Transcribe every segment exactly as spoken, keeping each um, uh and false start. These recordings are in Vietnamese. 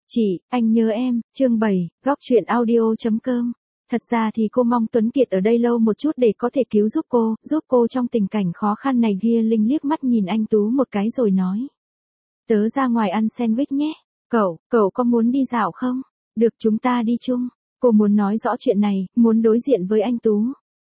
Chị, anh nhớ em, chương bảy, góc truyện audio.com. Thật ra thì cô mong Tuấn Kiệt ở đây lâu một chút để có thể cứu giúp cô, giúp cô trong tình cảnh khó khăn này. Ghia Linh liếc mắt nhìn anh Tú một cái rồi nói. Tớ ra ngoài ăn sandwich nhé. Cậu, cậu có muốn đi dạo không? Được, chúng ta đi chung. Cô muốn nói rõ chuyện này, muốn đối diện với anh Tú.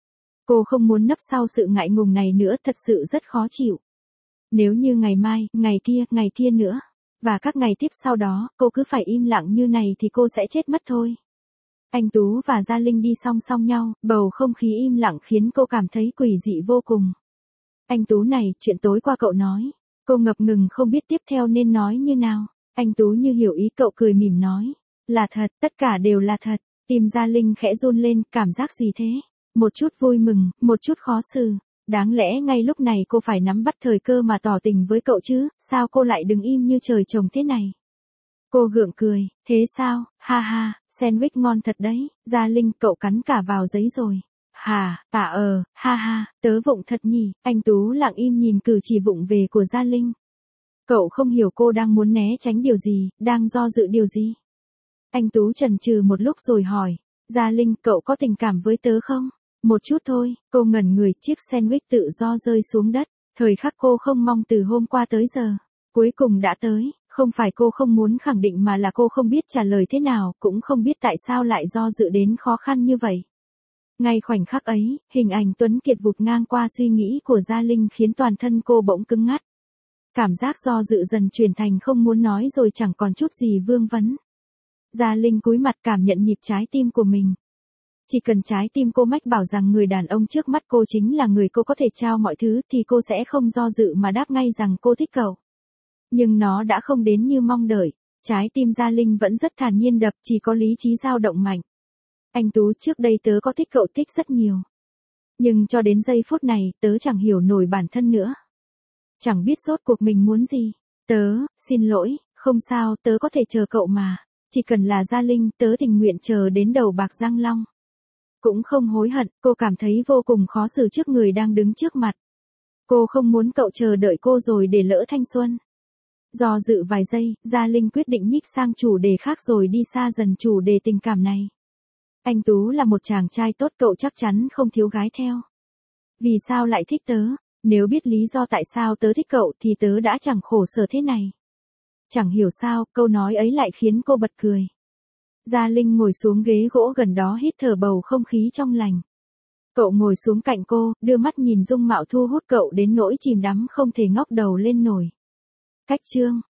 Cô không muốn nấp sau sự ngại ngùng này nữa, thật sự rất khó chịu. Nếu như ngày mai, ngày kia, ngày kia nữa, và các ngày tiếp sau đó, cô cứ phải im lặng như này thì cô sẽ chết mất thôi. Anh Tú và Gia Linh đi song song nhau, bầu không khí im lặng khiến cô cảm thấy quỷ dị vô cùng. Anh Tú này, chuyện tối qua cậu nói. Cô ngập ngừng không biết tiếp theo nên nói như nào. Anh Tú như hiểu ý cậu, cười mỉm nói. Là thật, tất cả đều là thật. Tim Gia Linh khẽ run lên, cảm giác gì thế? Một chút vui mừng, một chút khó xử. Đáng lẽ ngay lúc này cô phải nắm bắt thời cơ mà tỏ tình với cậu chứ, sao cô lại đứng im như trời trồng thế này? Cô gượng cười, thế sao, ha ha, sandwich ngon thật đấy, Gia Linh, cậu cắn cả vào giấy rồi. Hà, à ờ, ha ha, tớ vụng thật nhỉ. Anh Tú lặng im nhìn cử chỉ vụng về của Gia Linh. Cậu không hiểu cô đang muốn né tránh điều gì, đang do dự điều gì. Anh Tú chần chừ một lúc rồi hỏi, Gia Linh, cậu có tình cảm với tớ không? Một chút thôi, cô ngẩn người, chiếc sandwich tự do rơi xuống đất. Thời khắc cô không mong từ hôm qua tới giờ. Cuối cùng đã tới, không phải cô không muốn khẳng định mà là cô không biết trả lời thế nào, cũng không biết tại sao lại do dự đến khó khăn như vậy. Ngay khoảnh khắc ấy, hình ảnh Tuấn Kiệt vụt ngang qua suy nghĩ của Gia Linh khiến toàn thân cô bỗng cứng ngắt. Cảm giác do dự dần chuyển thành không muốn nói rồi chẳng còn chút gì vương vấn. Gia Linh cúi mặt cảm nhận nhịp trái tim của mình. Chỉ cần trái tim cô mách bảo rằng người đàn ông trước mắt cô chính là người cô có thể trao mọi thứ thì cô sẽ không do dự mà đáp ngay rằng cô thích cậu. Nhưng nó đã không đến như mong đợi. Trái tim Gia Linh vẫn rất thản nhiên đập, chỉ có lý trí dao động mạnh. Anh Tú, trước đây tớ có thích cậu, thích rất nhiều. Nhưng cho đến giây phút này, tớ chẳng hiểu nổi bản thân nữa. Chẳng biết rốt cuộc mình muốn gì. Tớ, xin lỗi, không sao, tớ có thể chờ cậu mà. Chỉ cần là Gia Linh, tớ tình nguyện chờ đến đầu bạc răng long. Cũng không hối hận, cô cảm thấy vô cùng khó xử trước người đang đứng trước mặt. Cô không muốn cậu chờ đợi cô rồi để lỡ thanh xuân. Do dự vài giây, Gia Linh quyết định nhích sang chủ đề khác rồi đi xa dần chủ đề tình cảm này. Anh Tú là một chàng trai tốt, cậu chắc chắn không thiếu gái theo. Vì sao lại thích tớ? Nếu biết lý do tại sao tớ thích cậu thì tớ đã chẳng khổ sở thế này. Chẳng hiểu sao, câu nói ấy lại khiến cô bật cười. Gia Linh ngồi xuống ghế gỗ gần đó hít thở bầu không khí trong lành. Cậu ngồi xuống cạnh cô, đưa mắt nhìn dung mạo thu hút cậu đến nỗi chìm đắm không thể ngóc đầu lên nổi. Cách chương